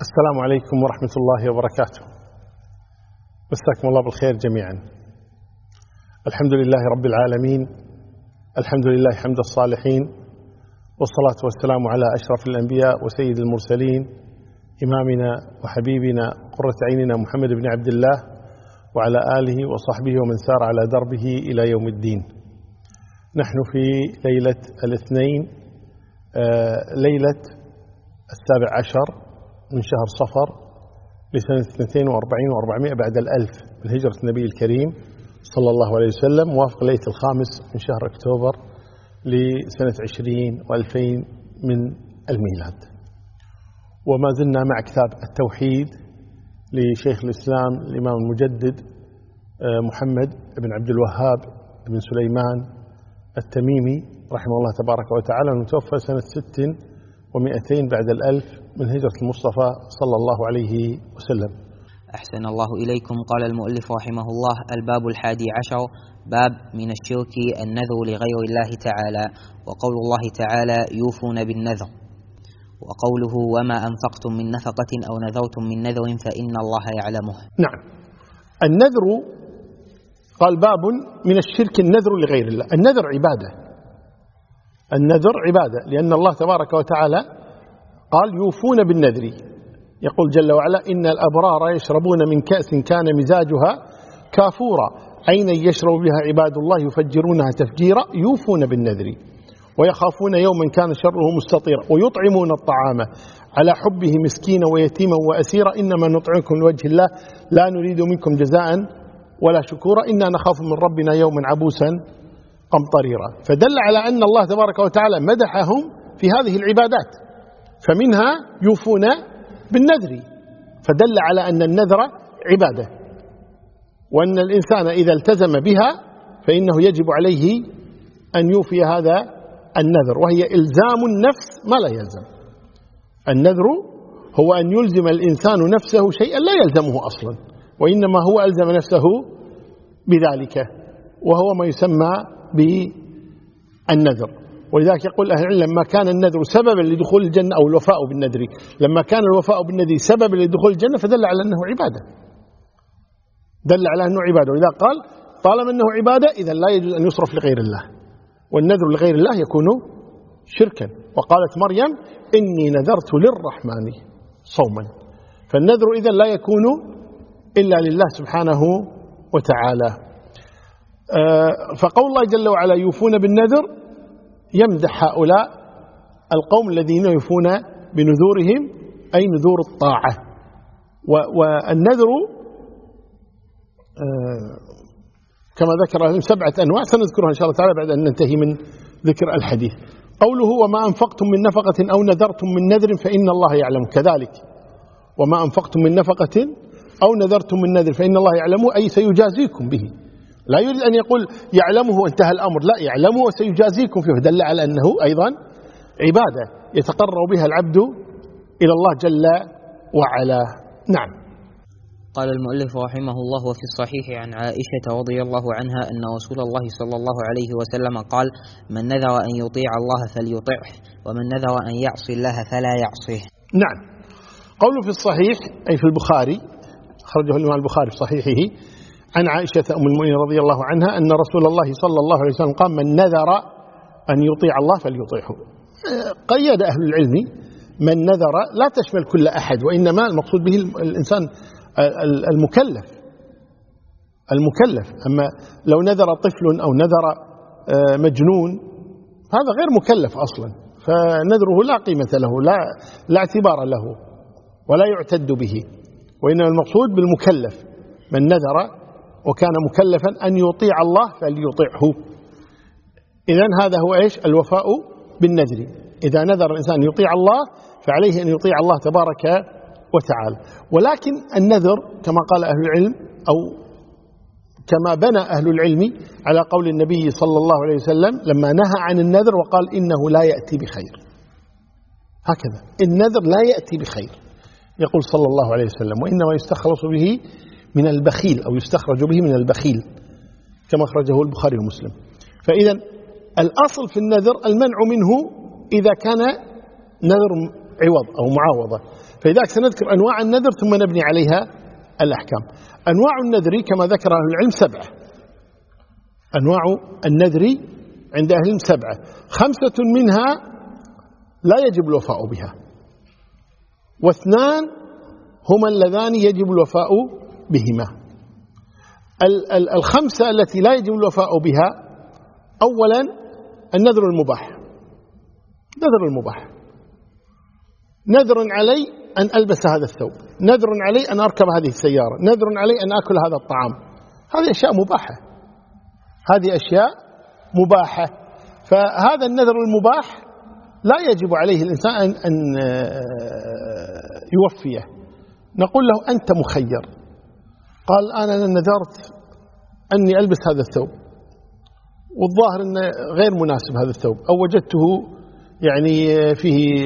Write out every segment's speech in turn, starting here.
السلام عليكم ورحمة الله وبركاته. مساكم الله بالخير جميعا. الحمد لله رب العالمين، الحمد لله حمد الصالحين، والصلاة والسلام على أشرف الأنبياء وسيد المرسلين، إمامنا وحبيبنا قرة عيننا محمد بن عبد الله، وعلى آله وصحبه ومن سار على دربه إلى يوم الدين. نحن في ليلة الاثنين، ليلة 17 من شهر صفر لسنة 42 و400 بعد الألف من هجرة النبي الكريم صلى الله عليه وسلم، موافق ليلة الخامس من شهر أكتوبر لسنة 20 و2000 من الميلاد. وما زلنا مع كتاب التوحيد لشيخ الإسلام الإمام المجدد محمد بن عبد الوهاب بن سليمان التميمي رحمه الله تبارك وتعالى، المتوفى سنة 600 بعد الألف من هجرة المصطفى صلى الله عليه وسلم. أحسن الله إليكم. قال المؤلف رحمه الله: الباب 11، باب من الشرك النذر لغير الله تعالى، وقول الله تعالى: يوفون بالنذر، وقوله: وما أنفقتم من نفقة أو نذرتم من نذر فإن الله يعلمه. نعم، النذر قال باب من الشرك النذر لغير الله. النذر عبادة، النذر عبادة، لأن الله تبارك وتعالى قال يوفون بالنذر. يقول جل وعلا: إن الأبرار يشربون من كأس كان مزاجها كافورا عينا يشرب بها عباد الله يفجرونها تفجيرا يوفون بالنذر ويخافون يوما كان شره مستطيرا ويطعمون الطعام على حبه مسكينا ويتيما وأسيرا إنما نطعمكم لوجه الله لا نريد منكم جزاء ولا شكورا إنا نخاف من ربنا يوما عبوسا قمطريرا. فدل على أن الله تبارك وتعالى مدحهم في هذه العبادات، فمنها يوفون بالنذر، فدل على أن النذر عبادة، وأن الإنسان إذا التزم بها فإنه يجب عليه أن يوفي هذا النذر، وهي إلزام النفس ما لا يلزم. النذر هو أن يلزم الإنسان نفسه شيئا لا يلزمه أصلا، وإنما هو ألزم نفسه بذلك، وهو ما يسمى بالنذر. ولذلك يقول أهل العلم: لما كان النذر سببا لدخول الجنة، أو الوفاء بالنذر، لما كان الوفاء بالنذر سببا لدخول الجنة فدل على أنه عبادة، دل على أنه عبادة. ولذا قال: طالما أنه عبادة إذا لا يجوز أن يصرف لغير الله، والنذر لغير الله يكون شركا. وقالت مريم: إني نذرت للرحمن صوما. فالنذر إذا لا يكون إلا لله سبحانه وتعالى. فقول الله جل وعلا يوفون بالنذر يمدح هؤلاء القوم الذين يوفون بنذورهم، أي نذور الطاعة. والنذر كما ذكر 7 أنواع سنذكرها إن شاء الله تعالى بعد أن ننتهي من ذكر الحديث. قوله: وما أنفقتم من نفقة أو نذرتم من نذر فإن الله يعلم. كذلك وما أنفقتم من نفقة أو نذرتم من نذر فإن الله يعلمه، أي سيجازيكم به. لا يريد أن يقول يعلمه وانتهى الأمر، لا، يعلمه وسيجازيكم فيه. دل على أنه أيضا عبادة يتقرب بها العبد إلى الله جل وعلا. نعم. قال المؤلف رحمه الله: وفي الصحيح عن عائشة رضي الله عنها أن رسول الله صلى الله عليه وسلم قال: من نذر أن يطيع الله فليطعه، ومن نذر أن يعصي الله فلا يعصيه. نعم. قوله في الصحيح أي في البخاري، خرجه الإمام البخاري في صحيحه عن عائشة أم المؤمنين رضي الله عنها أن رسول الله صلى الله عليه وسلم قال: من نذر أن يطيع الله فليطيعه. قيد أهل العلم من نذر لا تشمل كل أحد، وإنما المقصود به الإنسان المكلف. أما لو نذر طفل أو نذر مجنون هذا غير مكلف أصلا، فنذره لا قيمة له، لا اعتبار له ولا يعتد به، وإنما المقصود بالمكلف من نذر وكان مكلفا أن يطيع الله فليطيعه. إذن هذا هو إيش؟ الوفاء بالنذر. إذا نذر الإنسان يطيع الله فعليه أن يطيع الله تبارك وتعالى. ولكن النذر كما قال أهل العلم، أو كما بنى أهل العلم على قول النبي صلى الله عليه وسلم لما نهى عن النذر وقال: إنه لا يأتي بخير. هكذا النذر لا يأتي بخير، يقول صلى الله عليه وسلم: وإنما يستخلص به من البخيل، أو يستخرج به من البخيل، كما أخرجه البخاري ومسلم. فإذا الأصل في النذر المنع منه إذا كان نذر عوض أو معاوضة. فلذلك سنذكر أنواع النذر ثم نبني عليها الأحكام. أنواع النذر كما ذكر أهل العلم 7. أنواع النذر عند أهل العلم 7، 5 منها لا يجب الوفاء بها، و2 هما اللذان يجب الوفاء بهما. 5 التي لا يجب الوفاء بها: أولا النذر المباح. نذر المباح: نذر علي أن ألبس هذا الثوب، نذر علي أن أركب هذه السيارة، نذر علي أن أكل هذا الطعام. هذه أشياء مباحة، هذه أشياء مباحة. فهذا النذر المباح لا يجب عليه الإنسان أن يوفيه. نقول له أنت مخير. قال أنا نذرت أني ألبس هذا الثوب والظاهر أنه غير مناسب هذا الثوب، أو وجدته يعني فيه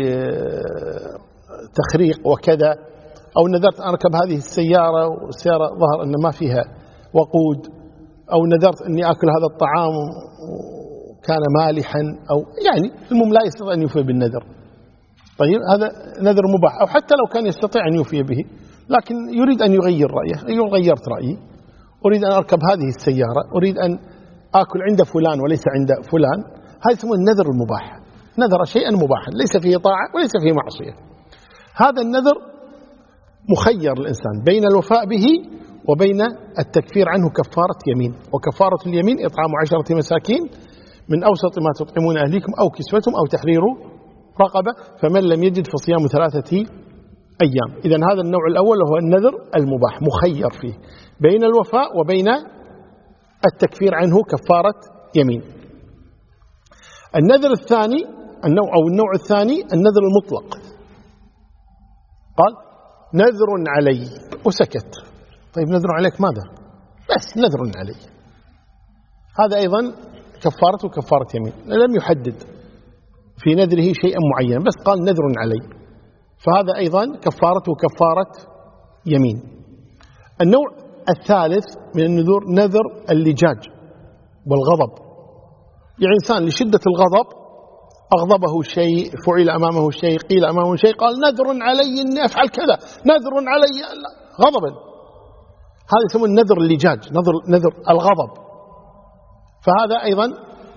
تخريق وكذا، أو نذرت أن أركب هذه السيارة والسيارة ظهر أن ما فيها وقود، أو نذرت أني أكل هذا الطعام وكان مالحا، أو يعني المهم لا يستطيع أن يوفي بالنذر. طيب هذا نذر مباح، أو حتى لو كان يستطيع أن يوفي به لكن يريد أن يغير رأيه. يقول غيرت رأيي، أريد أن أركب هذه السيارة، أريد أن أكل عند فلان وليس عند فلان. هذا اسمه النذر المباح، نذر شيئا مباحا ليس فيه طاعة وليس فيه معصية. هذا النذر مخير الإنسان بين الوفاء به وبين التكفير عنه كفارة يمين. وكفارة اليمين إطعام 10 مساكين من أوسط ما تطعمون أهليكم أو كسوتهم أو تحرير رقبة، فمن لم يجد فصيام 3 أيام. إذن هذا النوع الأول هو النذر المباح، مخير فيه بين الوفاء وبين التكفير عنه كفارة يمين. النذر الثاني النوع الثاني النذر المطلق. قال نذر علي وسكت. طيب نذر عليك ماذا؟ بس نذر علي، هذا أيضا كفارته كفارة يمين، لم يحدد في نذره شيئا معين، بس قال نذر علي، فهذا أيضا كفارته كفارة يمين. النوع الثالث من النذور نذر اللجاج والغضب. يعني إنسان لشدة الغضب أغضبه شيء، فعل أمامه شيء، قيل أمامه شيء، قال نذر علي أني أفعل كذا، نذر علي غضبا. هذا يسمى النذر اللجاج، نذر الغضب. فهذا أيضا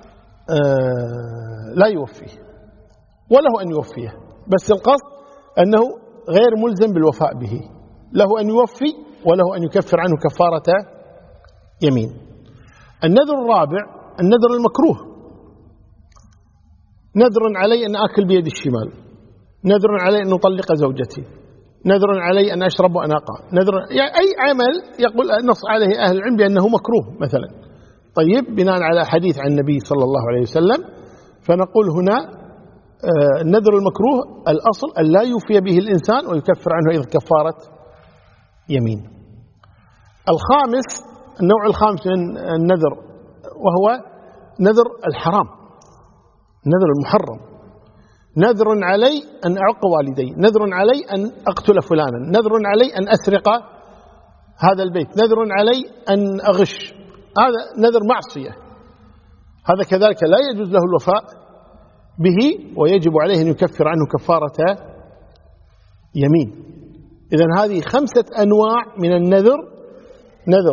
لا يوفيه، وله أن يوفيه، بس القصد أنه غير ملزم بالوفاء به، له أن يوفي وله أن يكفر عنه كفارة يمين. النذر الرابع النذر المكروه. نذر علي أن أكل بيد الشمال، نذر علي أن أطلق زوجتي، نذر علي أن أشرب وأنا أقع، نذر يعني أي عمل يقول نص عليه أهل العلم بأنه مكروه مثلا. طيب بناء على حديث عن النبي صلى الله عليه وسلم، فنقول هنا النذر المكروه الأصل أن لا يوفي به الإنسان ويكفر عنه إذا كفارة يمين. النوع الخامس من النذر وهو نذر الحرام، نذر المحرم. نذر علي أن أعق والدي، نذر علي أن أقتل فلانا، نذر علي أن أسرق هذا البيت، نذر علي أن أغش. هذا نذر معصية، هذا كذلك لا يجوز له الوفاء به ويجب عليه أن يكفر عنه كفارة يمين. إذن هذه 5 أنواع من النذر: نذر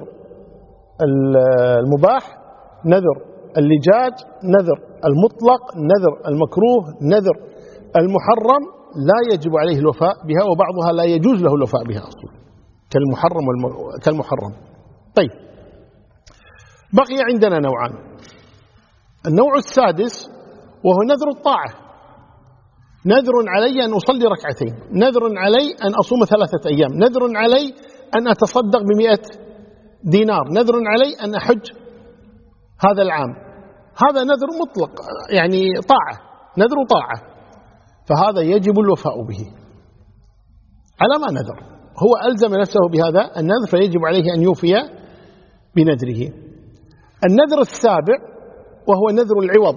المباح، نذر اللجاج، نذر المطلق، نذر المكروه، نذر المحرم لا يجب عليه الوفاء بها، وبعضها لا يجوز له الوفاء بها أصلا كالمحرم. طيب بقي عندنا نوعان. النوع السادس وهو نذر الطاعة. نذر علي أن أصلي 2 ركعتين، نذر علي أن أصوم 3 أيام، نذر علي أن أتصدق ب100 دينار، نذر علي أن أحج هذا العام. هذا نذر مطلق، يعني طاعة، نذر طاعة، فهذا يجب الوفاء به على ما نذر. هو ألزم نفسه بهذا النذر فيجب عليه أن يوفي بنذره. النذر السابع وهو نذر العوض.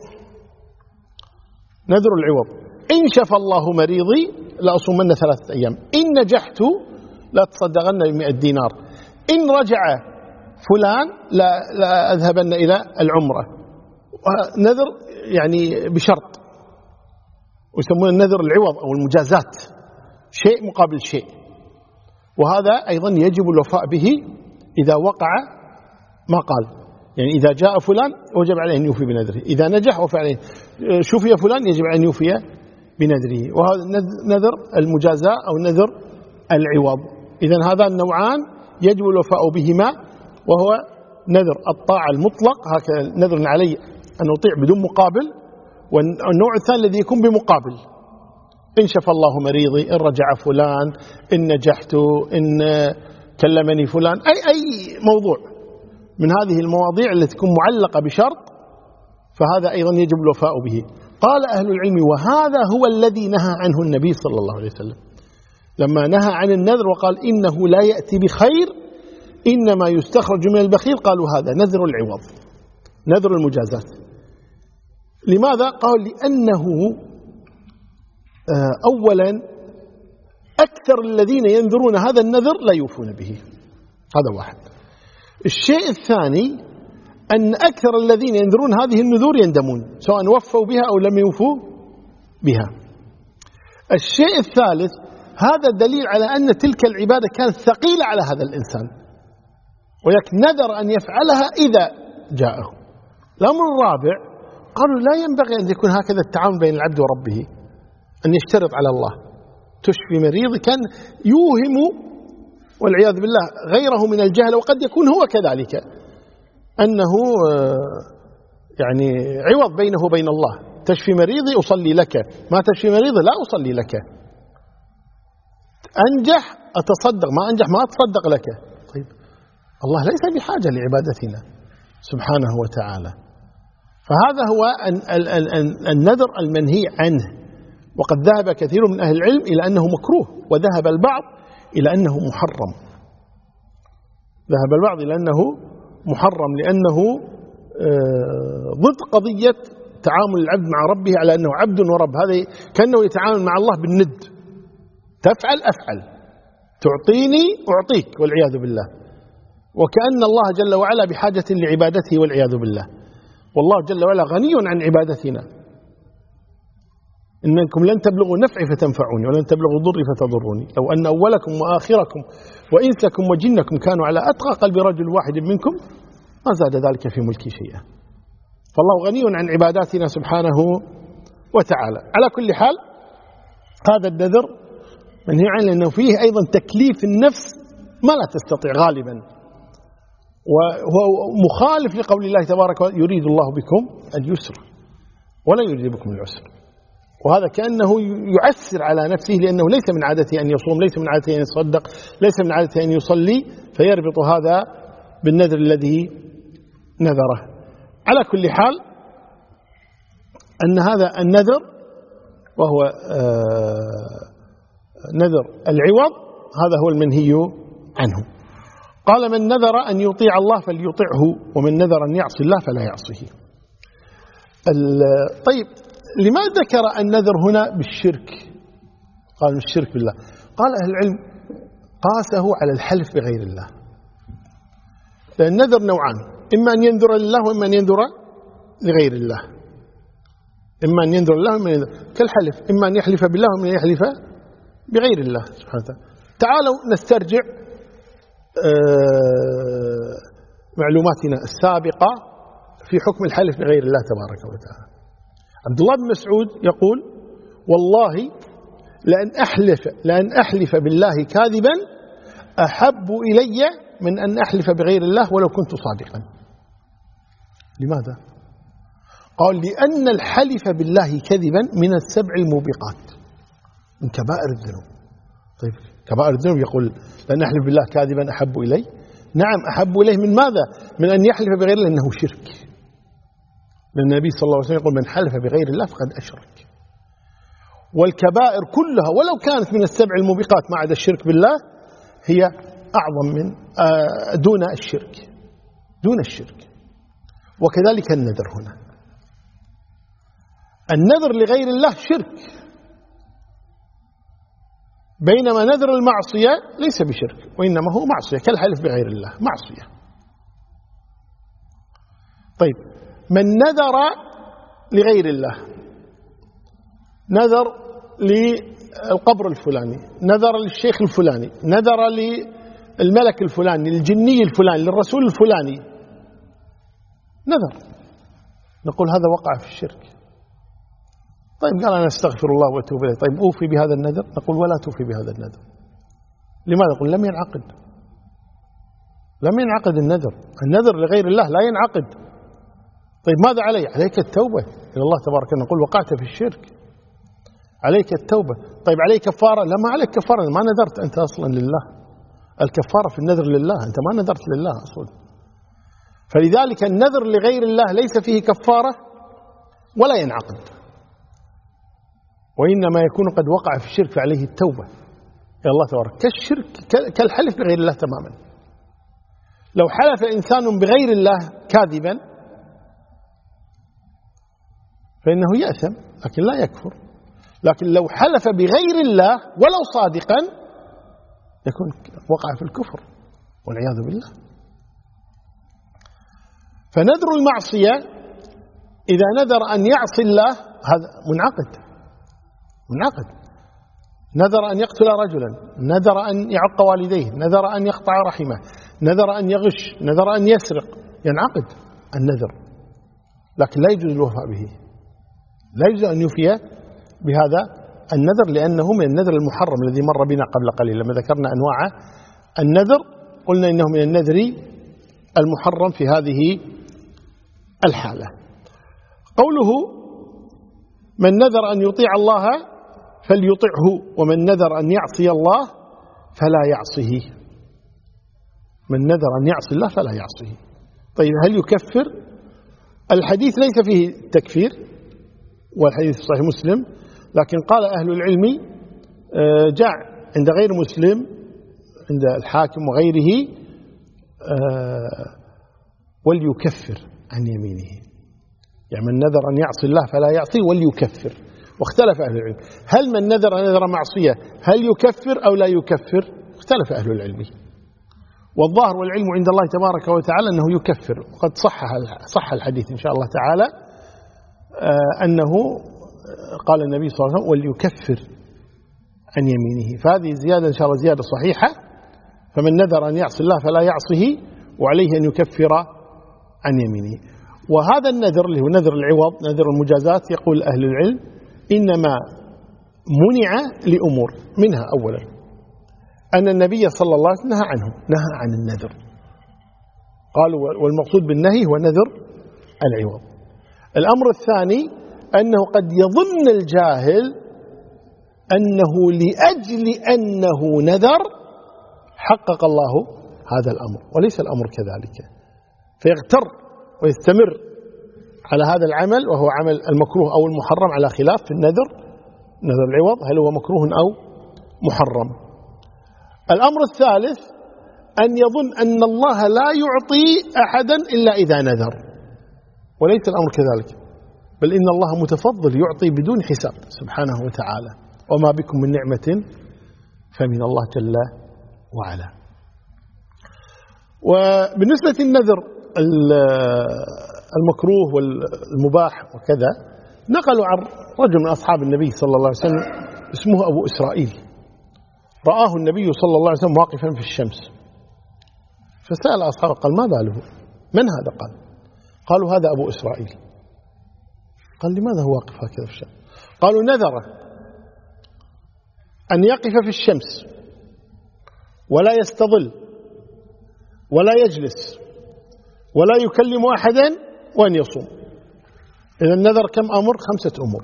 نذر العوض: إن شفى الله مريضي لأصومن 3 أيام، إن نجحت لأتصدقن ب100 دينار، إن رجع فلان لا أذهبن إلى العمرة. نذر يعني بشرط، ويسمون النذر العوض أو المجازات، شيء مقابل شيء، وهذا أيضا يجب الوفاء به إذا وقع ما قال. يعني إذا جاء فلان وجب عليه أن يوفي بنذره، إذا نجح وفى عليه، شوفي فلان يجب عليه أن يوفي بنذره. وهذا نذر المجازاة أو نذر العوض. إذن هذا النوعان يجب الوفاء بهما، وهو نذر الطاعة المطلق، هكذا نذر علي أن أطيع بدون مقابل، والنوع الثاني الذي يكون بمقابل، إن شفى الله مريضي، إن رجع فلان، إن نجحت، إن كلمني فلان، أي موضوع من هذه المواضيع التي تكون معلقة بشرط، فهذا أيضا يجب الوفاء به. قال أهل العلم وهذا هو الذي نهى عنه النبي صلى الله عليه وسلم لما نهى عن النذر وقال إنه لا يأتي بخير إنما يستخرج من البخيل، قالوا هذا نذر العوض، نذر المجازات. لماذا؟ قال لأنه أولا أكثر الذين ينذرون هذا النذر لا يوفون به، هذا واحد. الشيء الثاني أن أكثر الذين ينذرون هذه النذور يندمون، سواء وفوا بها أو لم يوفوا بها. الشيء الثالث، هذا دليل على أن تلك العبادة كانت ثقيلة على هذا الإنسان، ولكن نذر أن يفعلها إذا جاءه. الأمر الرابع، قالوا لا ينبغي أن يكون هكذا التعامل بين العبد وربه، أن يشترط على الله تشفي مريض، كان يوهم والعياذ بالله غيره من الجهل، وقد يكون هو كذلك، أنه يعني عوض بينه وبين الله، تشفي مريضي أصلي لك، ما تشفي مريضي لا أصلي لك، أنجح أتصدق، ما أنجح ما أتصدق لك. طيب الله ليس بحاجة لعبادتنا سبحانه وتعالى. فهذا هو النذر المنهي عنه، وقد ذهب كثير من أهل العلم إلى أنه مكروه، وذهب البعض إلى أنه محرم، ذهب البعض إلى أنه محرم، لأنه ضد قضية تعامل العبد مع ربه على أنه عبد ورب، هذا كأنه يتعامل مع الله بالند، تفعل أفعل، تعطيني أعطيك والعياذ بالله، وكأن الله جل وعلا بحاجة لعبادته والعياذ بالله، والله جل وعلا غني عن عبادتنا. إنكم لن تبلغوا نفعي فتنفعوني ولن تبلغوا ضري فتضروني، لو أن أولكم وآخركم وإنسكم وجنكم كانوا على أتقى قلب رجل واحد منكم ما زاد ذلك في ملكي شيئا. فالله غني عن عباداتنا سبحانه وتعالى. على كل حال هذا النذر منهي عنه، لأنه فيه أيضا تكليف النفس ما لا تستطيع غالبا، وهو مخالف لقول الله تبارك وتعالى يريد الله بكم اليسر ولا يريد بكم العسر، وهذا كأنه يعسر على نفسه، لأنه ليس من عادته أن يصوم، ليس من عادته أن يصدق، ليس من عادته أن يصلي، فيربط هذا بالنذر الذي نذره. على كل حال أن هذا النذر وهو نذر العوض هذا هو المنهي عنه. قال من نذر أن يطيع الله فليطعه، ومن نذر أن يعصي الله فلا يعصيه. طيب لما ذكر النذر هنا بالشرك؟ قال الشرك بالله. قال أهل العلم قاسه على الحلف بغير الله، لأن النذر نوعان، إما أن ينذر لله وإما أن ينذر لغير الله، إما أن ينذر الله وإما أن ينذر كالحلف، إما أن يحلف بالله وإما أن يحلف بغير الله سبحانه وتعالى. تعالوا نسترجع معلوماتنا السابقة في حكم الحلف بغير الله تبارك وتعالى. عبد الله بن مسعود يقول والله لأن أحلف بالله كاذبا أحب إلي من أن أحلف بغير الله ولو كنت صادقا. لماذا؟ قال لأن الحلف بالله كذبا من السبع الموبقات، من كبائر الذنوب. طيب كبائر الذنوب يقول لأن أحلف بالله كاذبا أحب إلي، نعم أحب إليه من ماذا؟ من أن يحلف بغير الله، أنه شرك. النبي صلى الله عليه وسلم يقول من حلف بغير الله فقد أشرك. والكبائر كلها ولو كانت من السبع الموبقات ما عدا الشرك بالله هي أعظم من دون الشرك. وكذلك النذر هنا، النذر لغير الله شرك، بينما نذر المعصية ليس بشرك وإنما هو معصية، كالحلف بغير الله معصية. طيب من نذر لغير الله نذر للقبر الفلاني، نذر للشيخ الفلاني، نذر للملك الفلاني، للجني الفلاني، للرسول الفلاني، نذر، نقول هذا وقع في الشرك. طيب قال أنا أستغفر الله وأتوب إليه، طيب أوفي بهذا النذر؟ نقول ولا توفي بهذا النذر. لماذا؟ نقول لم ينعقد، لم ينعقد النذر، النذر لغير الله لا ينعقد. طيب ماذا علي؟ عليك التوبة إلى الله تبارك وتعالى، نقول وقعت في الشرك، عليك التوبة. طيب عليك كفارة؟ لا، ما عليك كفارة، ما نذرت أنت أصلا لله، الكفارة في النذر لله، أنت ما نذرت لله أصلا. فلذلك النذر لغير الله ليس فيه كفارة ولا ينعقد، وإنما يكون قد وقع في الشرك فعليه التوبة إلى الله تبارك، كالشرك كالحلف بغير الله تماما. لو حلف إنسان بغير الله كاذبا فإنه يأثم لكن لا يكفر، لكن لو حلف بغير الله ولو صادقا يكون وقع في الكفر والعياذ بالله. فنذر المعصية إذا نذر أن يعصي الله هذا منعقد، نذر أن يقتل رجلا، نذر أن يعق والديه، نذر أن يقطع رحمه، نذر أن يغش، نذر أن يسرق، ينعقد النذر، لكن لا يجوز الوفاء به، لا يجوز أن يوفي بهذا النذر، لأنه من النذر المحرم الذي مر بنا قبل قليل لما ذكرنا أنواع النذر، قلنا إنه من النذر المحرم في هذه الحالة. قوله من نذر أن يطيع الله فليطعه ومن نذر أن يعصي الله فلا يعصيه، من نذر أن يعصي الله فلا يعصيه. طيب هل يكفر؟ الحديث ليس فيه تكفير، والحديث صحيح مسلم، لكن قال أهل العلم جاء عند غير مسلم عند الحاكم وغيره وليكفر عن يمينه، يعني من نذر أن يعصي الله فلا يعصيه وليكفر. واختلف أهل العلم هل من نذر معصية هل يكفر أو لا يكفر؟ اختلف أهل العلم، والظاهر والعلم عند الله تبارك وتعالى أنه يكفر، وقد صح الحديث إن شاء الله تعالى أنه قال النبي صلى الله عليه وسلم وليكفر عن يمينه، فهذه زيادة إن شاء الله زيادة صحيحة. فمن نذر أن يعصي الله فلا يعصيه وعليه أن يكفر عن يمينه. وهذا النذر اللي هو نذر العوض، نذر المجازات، يقول أهل العلم إنما منع لأمور، منها أولا أن النبي صلى الله عليه وسلم نهى عن النذر، قالوا والمقصود بالنهي هو نذر العوض. الأمر الثاني أنه قد يظن الجاهل أنه لأجل أنه نذر حقق الله هذا الأمر، وليس الأمر كذلك، فيغتر ويستمر على هذا العمل وهو عمل المكروه أو المحرم، على خلاف في النذر، نذر العوض هل هو مكروه أو محرم. الأمر الثالث أن يظن أن الله لا يعطي أحدا إلا إذا نذر، وليس الأمر كذلك، بل إن الله متفضل يعطي بدون حساب سبحانه وتعالى، وما بكم من نعمة فمن الله جل وعلا. وبالنسبة للنذر المكروه والمباح وكذا، نقلوا عن رجل من أصحاب النبي صلى الله عليه وسلم اسمه أبو إسرائيل، رآه النبي صلى الله عليه وسلم واقفا في الشمس، فسأل أصحابه قال ما باله؟ من هذا؟ قالوا هذا أبو إسرائيل. قال لماذا هو واقف هكذا في الشمس؟ قالوا نذر أن يقف في الشمس ولا يستظل ولا يجلس ولا يكلم أحدا وأن يصوم. إذا النذر كم أمر؟ 5 أمور.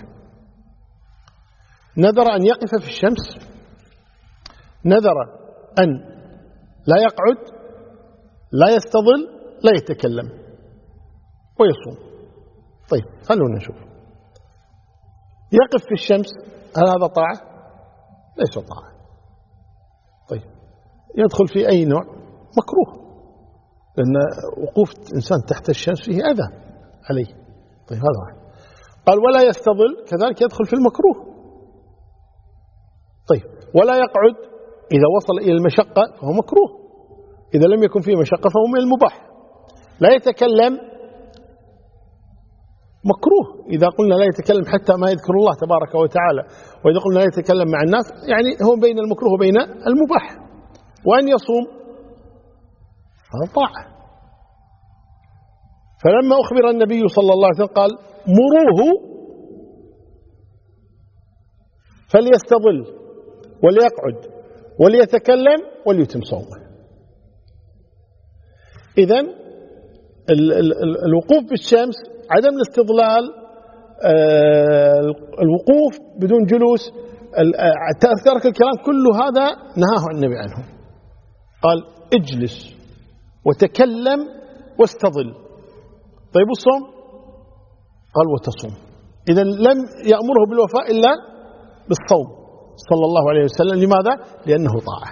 نذر أن يقف في الشمس، نذر أن لا يقعد، لا يستظل، لا يتكلم، ويصوم. طيب خلونا نشوف. يقف في الشمس، هل هذا طاعة؟ ليس طاعة. طيب يدخل في أي نوع؟ مكروه، لأن وقوف إنسان تحت الشمس فيه أذى عليه. طيب هذا واحد. قال ولا يستظل، كذلك يدخل في المكروه. طيب ولا يقعد، إذا وصل إلى المشقة فهو مكروه، إذا لم يكن فيه مشقة فهو من المباح. لا يتكلم، مكروه إذا قلنا لا يتكلم حتى ما يذكر الله تبارك وتعالى، وإذا قلنا لا يتكلم مع الناس يعني هو بين المكروه وبين المباح. وأن يصوم هذا طاعة. فلما أخبر النبي صلى الله عليه وسلم قال مروه فليستظل وليقعد وليتكلم وليتم صومه. إذن الوقوف بالشمس، عدم الاستظلال، الوقوف بدون جلوس، ترك الكلام، كل هذا نهاه النبي عنه. قال اجلس وتكلم واستظل. طيب الصوم؟ قال وتصوم. إذا لم يأمره بالوفاء إلا بالصوم صلى الله عليه وسلم. لماذا؟ لأنه طاعة.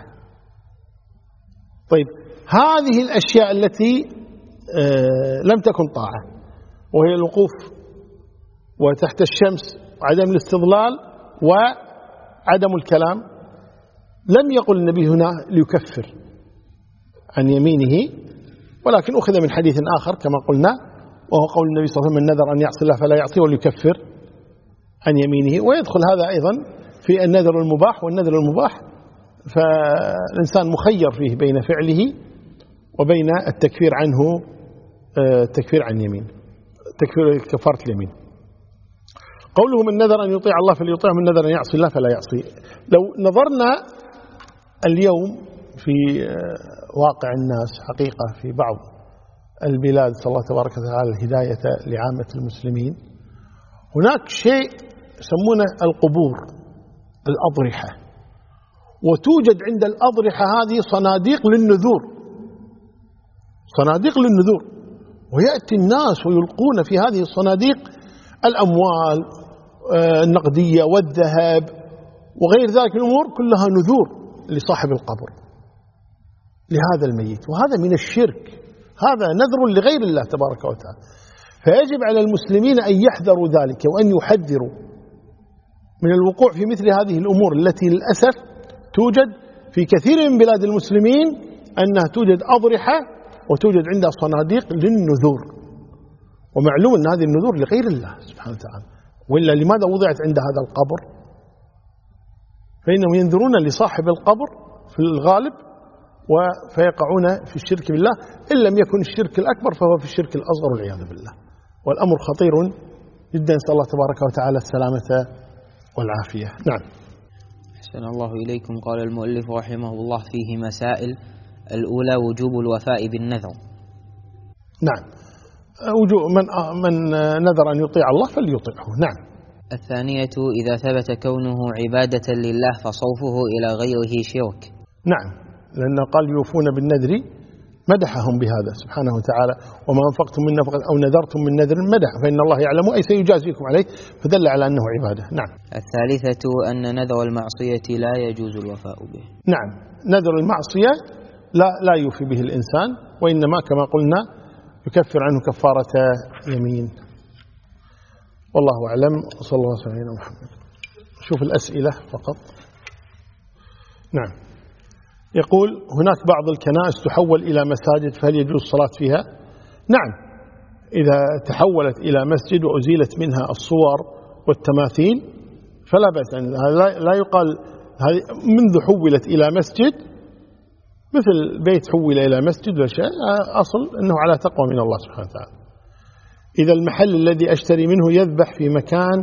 طيب هذه الأشياء التي لم تكن طاعة، وهي الوقوف وتحت الشمس وعدم الاستظلال وعدم الكلام، لم يقل النبي هنا ليكفر عن يمينه، ولكن أخذ من حديث آخر كما قلنا، وهو قول النبي صلى الله عليه وسلم: من نذر أن يعصي الله فلا يعصي وليكفر عن يمينه. ويدخل هذا أيضا في النذر المباح. والنذر المباح فالإنسان مخير فيه بين فعله وبين التكفير عنه، التكفير عن يمين، تكفير كفارة اليمين. قوله من نذر أن يطيع الله فليطيع، من نذر أن يعصي الله فلا يعصي. لو نظرنا اليوم في واقع الناس حقيقة في بعض البلاد، صلى الله تبارك وتعالى الهداية لعامة المسلمين، هناك شيء يسمونه القبور، الأضرحة. وتوجد عند الأضرحة هذه صناديق للنذور، صناديق للنذور، ويأتي الناس ويلقون في هذه الصناديق الأموال النقدية والذهب وغير ذلك الأمور، كلها نذور لصاحب القبر لهذا الميت. وهذا من الشرك، هذا نذر لغير الله تبارك وتعالى. فيجب على المسلمين أن يحذروا ذلك وأن يحذروا من الوقوع في مثل هذه الأمور التي للأسف توجد في كثير من بلاد المسلمين، أنها توجد أضرحة وتوجد عندها صناديق للنذور. ومعلوم أن هذه النذور لغير الله سبحانه وتعالى، وإلا لماذا وضعت عند هذا القبر؟ فإنهم ينذرون لصاحب القبر في الغالب فيقعون في الشرك بالله. إن لم يكن الشرك الأكبر فهو في الشرك الأصغر والعياذ بالله. والأمر خطير جدا، نسأل الله تبارك وتعالى السلامة والعافية. نعم. أحسن الله إليكم. قال المؤلف رحمه الله فيه مسائل. الأولى وجوب الوفاء بالنذر. نعم، وجوب من نذر أن يطيع الله فليطيعه. نعم. الثانية إذا ثبت كونه عبادة لله فصوفه إلى غيره شرك. نعم، لأنه قال يوفون بالنذر، مدحهم بهذا سبحانه وتعالى: وما أنفقتم من نفقة أو نذرتم من نذر مدح فإن الله يعلم أي سيجازيكم عليه، فدل على أنه عبادة. نعم. الثالثة أن نذر المعصية لا يجوز الوفاء به. نعم، نذر المعصية لا يوفي به الإنسان، وإنما كما قلنا يكفر عنه كفارة يمين. والله أعلم، صلى الله عليه وسلم محمد. شوف الأسئلة فقط. نعم. يقول هناك بعض الكنائس تحول إلى مساجد، فهل يجوز الصلاة فيها؟ نعم، إذا تحولت إلى مسجد وأزيلت منها الصور والتماثيل فلا بأس. لا يقال هذه منذ حولت إلى مسجد، مثل بيت حول إلى مسجد ولا شيء، أصل أنه على تقوى من الله سبحانه وتعالى. إذا المحل الذي أشتري منه يذبح في مكان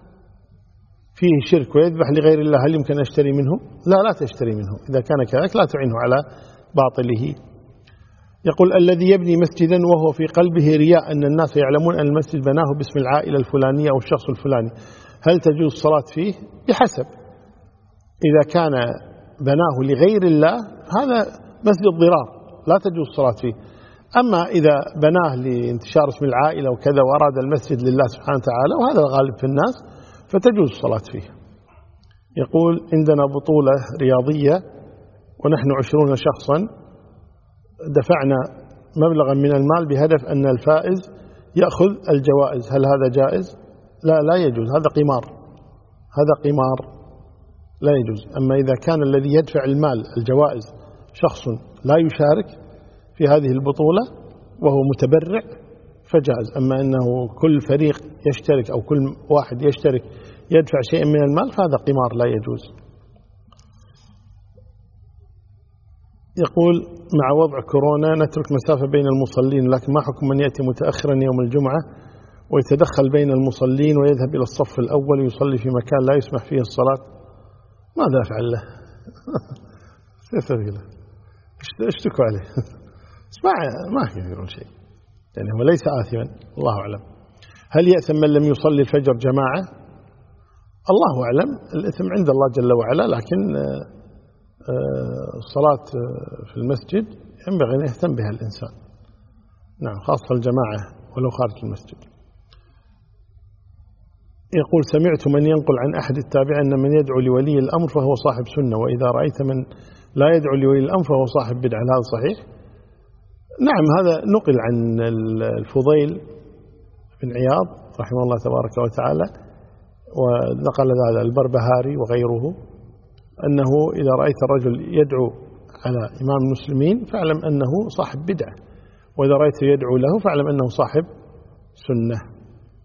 فيه شرك ويذبح لغير الله، هل يمكن أشتري منه؟ لا تشتري منه. إذا كان كذلك لا تعينه على باطله. يقول الذي يبني مسجدا وهو في قلبه رياء أن الناس يعلمون أن المسجد بناه باسم العائلة الفلانية أو الشخص الفلاني، هل تجوز الصلاة فيه؟ بحسب. إذا كان بناه لغير الله هذا مسجد ضرار، لا تجوز الصلاة فيه. أما إذا بناه لانتشار اسم العائلة وكذا وأراد المسجد لله سبحانه وتعالى، وهذا الغالب في الناس، فتجوز الصلاة فيه. يقول عندنا بطولة رياضية ونحن 20 شخصا، دفعنا مبلغا من المال بهدف أن الفائز يأخذ الجوائز، هل هذا جائز؟ لا يجوز، هذا قمار، هذا قمار لا يجوز. أما إذا كان الذي يدفع المال الجوائز شخص لا يشارك في هذه البطولة وهو متبرع فجاز. أما أنه كل فريق يشترك أو كل واحد يشترك يدفع شيء من المال فهذا قمار لا يجوز. يقول مع وضع كورونا نترك مسافة بين المصلين، لكن ما حكم من يأتي متأخرا يوم الجمعة ويتدخل بين المصلين ويذهب إلى الصف الأول ويصلي في مكان لا يسمح فيه الصلاة؟ ماذا أفعل له؟ سيسوي له؟ اشتكوا عليه. ما يقولون شيء، يعني هو ليس آثما، الله أعلم. هل يأثم من لم يصلي الفجر جماعة؟ الله أعلم، الإثم عند الله جل وعلا، لكن الصلاة في المسجد ينبغي أن يهتم بها الإنسان، نعم، خاصة الجماعة ولو خارج المسجد. يقول سمعت من ينقل عن أحد التابعين أن من يدعو لولي الأمر فهو صاحب سنة، وإذا رأيت من لا يدعو لولي الأمر فهو صاحب بدعة، هذا صحيح؟ نعم، هذا نقل عن الفضيل بن عياض رحمه الله تبارك وتعالى، ونقل هذا البربهاري وغيره، أنه إذا رأيت الرجل يدعو على إمام المسلمين فاعلم أنه صاحب بدعة، وإذا رأيته يدعو له فاعلم أنه صاحب سنة.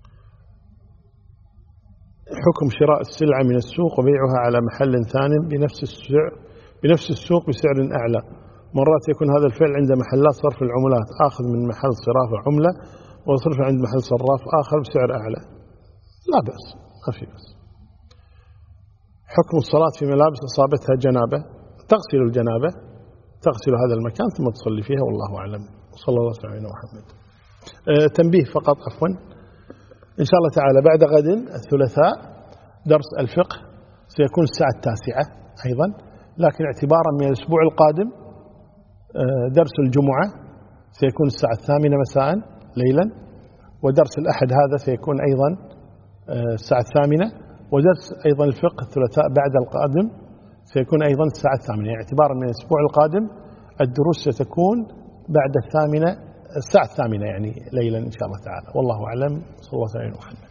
حكم شراء السلعة من السوق وبيعها على محل ثاني بنفس السوق بسعر أعلى. مرات يكون هذا الفعل عند محلات صرف العملات، آخذ من محل صراف عملة وصرف عند محل صراف آخر بسعر أعلى، لا بأس، ما في بأس. حكم الصلاة في ملابس أصابتها جنابة، تغسل الجنابة، تغسل هذا المكان ثم تصلي فيها، والله أعلم. صلى الله عليه وسلم محمد. تنبيه فقط عفوا، إن شاء الله تعالى بعد غد الثلاثاء درس الفقه سيكون الساعة 9 أيضا، لكن اعتبارا من الأسبوع القادم درس الجمعة سيكون الساعة 8 مساء ليلا، ودرس الأحد هذا سيكون أيضا الساعة 8، ودرس أيضا الفقه الثلاثاء بعد القادم سيكون أيضا الساعة 8، يعني اعتبارا من الأسبوع القادم الدروس ستكون بعد الساعة 8 يعني ليلا إن شاء الله تعالى، والله أعلم. صلى الله عليه وسلم.